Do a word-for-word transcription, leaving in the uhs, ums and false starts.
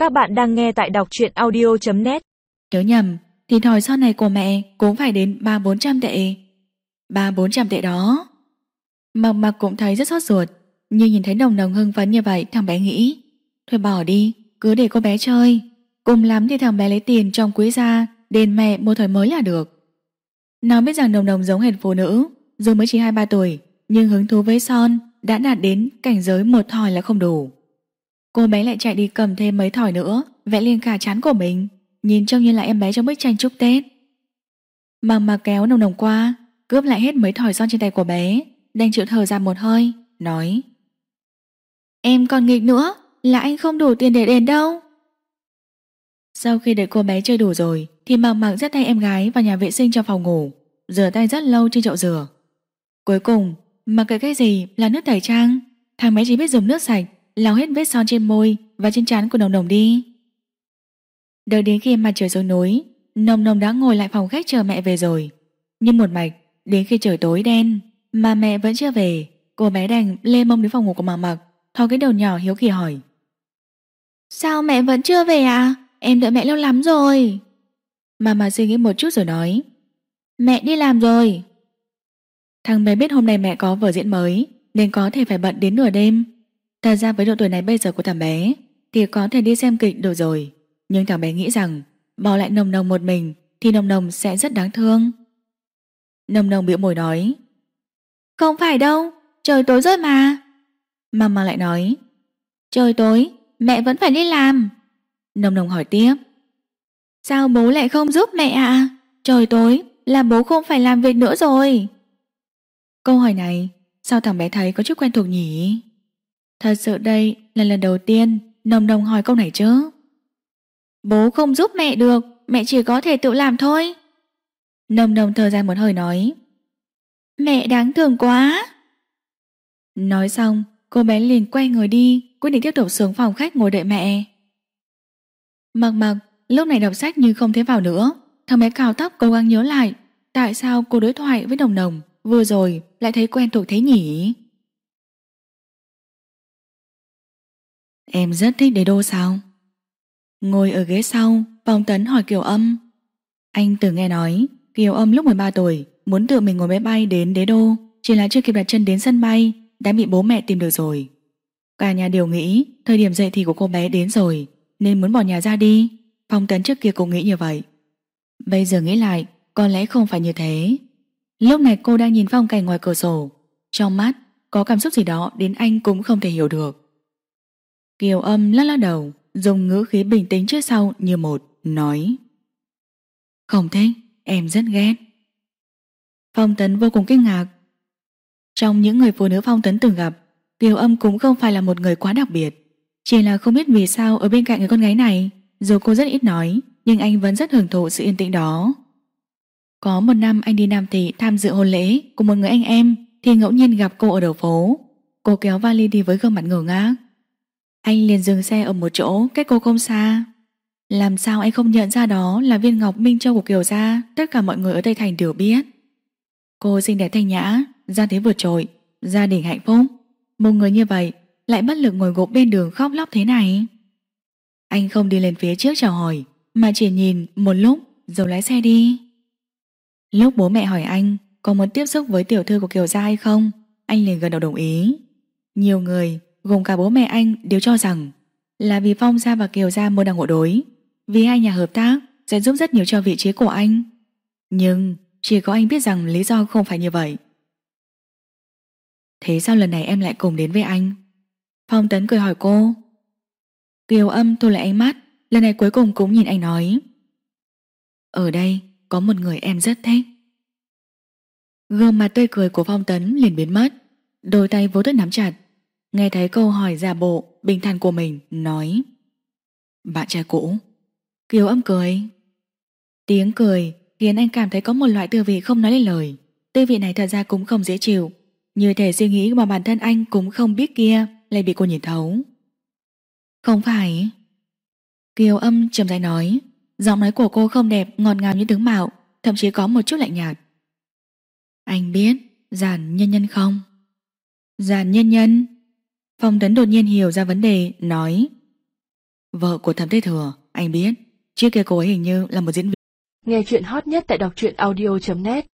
Các bạn đang nghe tại đọc truyện audio chấm net. Nhớ nhầm thì thỏi son này của mẹ cũng phải đến ba bốn trăm tệ. Ba bốn trăm tệ đó. Mặc Mặc cũng thấy rất sốt ruột, nhưng nhìn thấy Nồng Nồng hưng phấn như vậy, thằng bé nghĩ thôi bỏ đi, cứ để cô bé chơi. Cùng lắm thì thằng bé lấy tiền trong quỹ ra đền mẹ mua thỏi mới là được. Nó biết rằng Nồng Nồng giống hệt phụ nữ, dù mới chỉ hai ba tuổi, nhưng hứng thú với son đã đạt đến cảnh giới một thỏi là không đủ. Cô bé lại chạy đi cầm thêm mấy thỏi nữa, vẽ lên cả trán của mình, nhìn trông như là em bé trong bức tranh chúc Tết. Mặc Mặc kéo Nồng Nồng qua, cướp lại hết mấy thỏi son trên tay của bé, đành chịu thở ra một hơi, nói: Em còn nghịch nữa, là anh không đủ tiền để đền đâu. Sau khi đợi cô bé chơi đủ rồi thì Mặc Mặc dắt tay em gái vào nhà vệ sinh cho phòng ngủ, rửa tay rất lâu trên chậu rửa. Cuối cùng, mặc kệ cái gì là nước tẩy trang, thằng bé chỉ biết dùng nước sạch lau hết vết son trên môi và trên trán của Nồng Nồng đi. Đợi đến khi mặt trời xuống núi, Nồng Nồng đã ngồi lại phòng khách chờ mẹ về rồi. Nhưng một mạch đến khi trời tối đen mà mẹ vẫn chưa về, cô bé đành lê mông đến phòng ngủ của Mặc Mặc, thò cái đầu nhỏ hiếu kỳ hỏi: Sao mẹ vẫn chưa về à? Em đợi mẹ lâu lắm rồi. Mà mà suy nghĩ một chút rồi nói: Mẹ đi làm rồi. Thằng bé biết hôm nay mẹ có vở diễn mới nên có thể phải bận đến nửa đêm. Thật ra với độ tuổi này bây giờ của thằng bé thì có thể đi xem kịch được rồi, nhưng thằng bé nghĩ rằng bỏ lại Nồng Nồng một mình thì Nồng Nồng sẽ rất đáng thương. Nồng Nồng bĩu môi nói: Không phải đâu, trời tối rồi mà. Mama lại nói: Trời tối, mẹ vẫn phải đi làm. Nồng Nồng hỏi tiếp: Sao bố lại không giúp mẹ ạ? À? Trời tối là bố không phải làm việc nữa rồi. Câu hỏi này sao thằng bé thấy có chút quen thuộc nhỉ? Thật sự đây là lần đầu tiên Nồng Nồng hỏi câu này chứ. Bố không giúp mẹ được, mẹ chỉ có thể tự làm thôi. Nồng Nồng thở dài một hơi nói: Mẹ đáng thương quá. Nói xong, cô bé liền quay người đi, quyết định tiếp tục xuống phòng khách ngồi đợi mẹ. Mặc Mặc lúc này đọc sách nhưng không thấy vào nữa. Thằng bé cào tóc cố gắng nhớ lại tại sao cô đối thoại với Nồng Nồng vừa rồi lại thấy quen thuộc thế nhỉ? Em rất thích đế đô sao? Ngồi ở ghế sau, Phong Tấn hỏi Kiều Âm. Anh từng nghe nói Kiều Âm lúc mười ba tuổi muốn tự mình ngồi máy bay đến đế đô, chỉ là chưa kịp đặt chân đến sân bay đã bị bố mẹ tìm được rồi. Cả nhà đều nghĩ thời điểm dậy thì của cô bé đến rồi nên muốn bỏ nhà ra đi. Phong Tấn trước kia cũng nghĩ như vậy. Bây giờ nghĩ lại, có lẽ không phải như thế. Lúc này cô đang nhìn phong cảnh ngoài cửa sổ, trong mắt có cảm xúc gì đó đến anh cũng không thể hiểu được. Kiều Âm lắc lắc đầu, dùng ngữ khí bình tĩnh trước sau như một, nói: Không thích, em rất ghét. Phong Tấn vô cùng kinh ngạc. Trong những người phụ nữ Phong Tấn từng gặp, Kiều Âm cũng không phải là một người quá đặc biệt. Chỉ là không biết vì sao ở bên cạnh người con gái này, dù cô rất ít nói, nhưng anh vẫn rất hưởng thụ sự yên tĩnh đó. Có một năm anh đi Nam Thị tham dự hôn lễ của một người anh em thì ngẫu nhiên gặp cô ở đầu phố. Cô kéo vali đi với gương mặt ngơ ngác. Anh liền dừng xe ở một chỗ cách cô không xa. Làm sao anh không nhận ra đó là viên ngọc Minh Châu của Kiều gia, tất cả mọi người ở Tây Thành đều biết. Cô xinh đẹp thanh nhã, gia thế vượt trội, gia đình hạnh phúc. Một người như vậy lại bất lực ngồi gục bên đường khóc lóc thế này. Anh không đi lên phía trước chào hỏi, mà chỉ nhìn một lúc rồi lái xe đi. Lúc bố mẹ hỏi anh có muốn tiếp xúc với tiểu thư của Kiều gia hay không, anh liền gật đầu đồng ý. Nhiều người, gồm cả bố mẹ anh, đều cho rằng là vì Phong gia và Kiều gia môn đăng hộ đối, vì hai nhà hợp tác sẽ giúp rất nhiều cho vị trí của anh. Nhưng chỉ có anh biết rằng lý do không phải như vậy. Thế sao lần này em lại cùng đến với anh? Phong Tấn cười hỏi cô. Kiều Âm thu lại ánh mắt, lần này cuối cùng cũng nhìn anh nói: Ở đây có một người em rất thích. Gương mặt tươi cười của Phong Tấn liền biến mất, đôi tay vô thức nắm chặt. Nghe thấy câu hỏi giả bộ bình thản của mình, nói: Bạn trai cũ. Kiều Âm cười. Tiếng cười khiến anh cảm thấy có một loại tư vị không nói lên lời. Tư vị này thật ra cũng không dễ chịu, như thể suy nghĩ mà bản thân anh cũng không biết kia lại bị cô nhìn thấu. Không phải. Kiều Âm trầm rãi nói. Giọng nói của cô không đẹp ngọt ngào như tướng mạo, thậm chí có một chút lạnh nhạt. Anh biết Giản Nhân Nhân không? Giản Nhân Nhân. Phong Tấn đột nhiên hiểu ra vấn đề, nói: Vợ của Thẩm Thế Thừa, anh biết. Trước kia cô ấy hình như là một diễn viên. Nghe chuyện hot nhất tại đọc truyện audio chấm net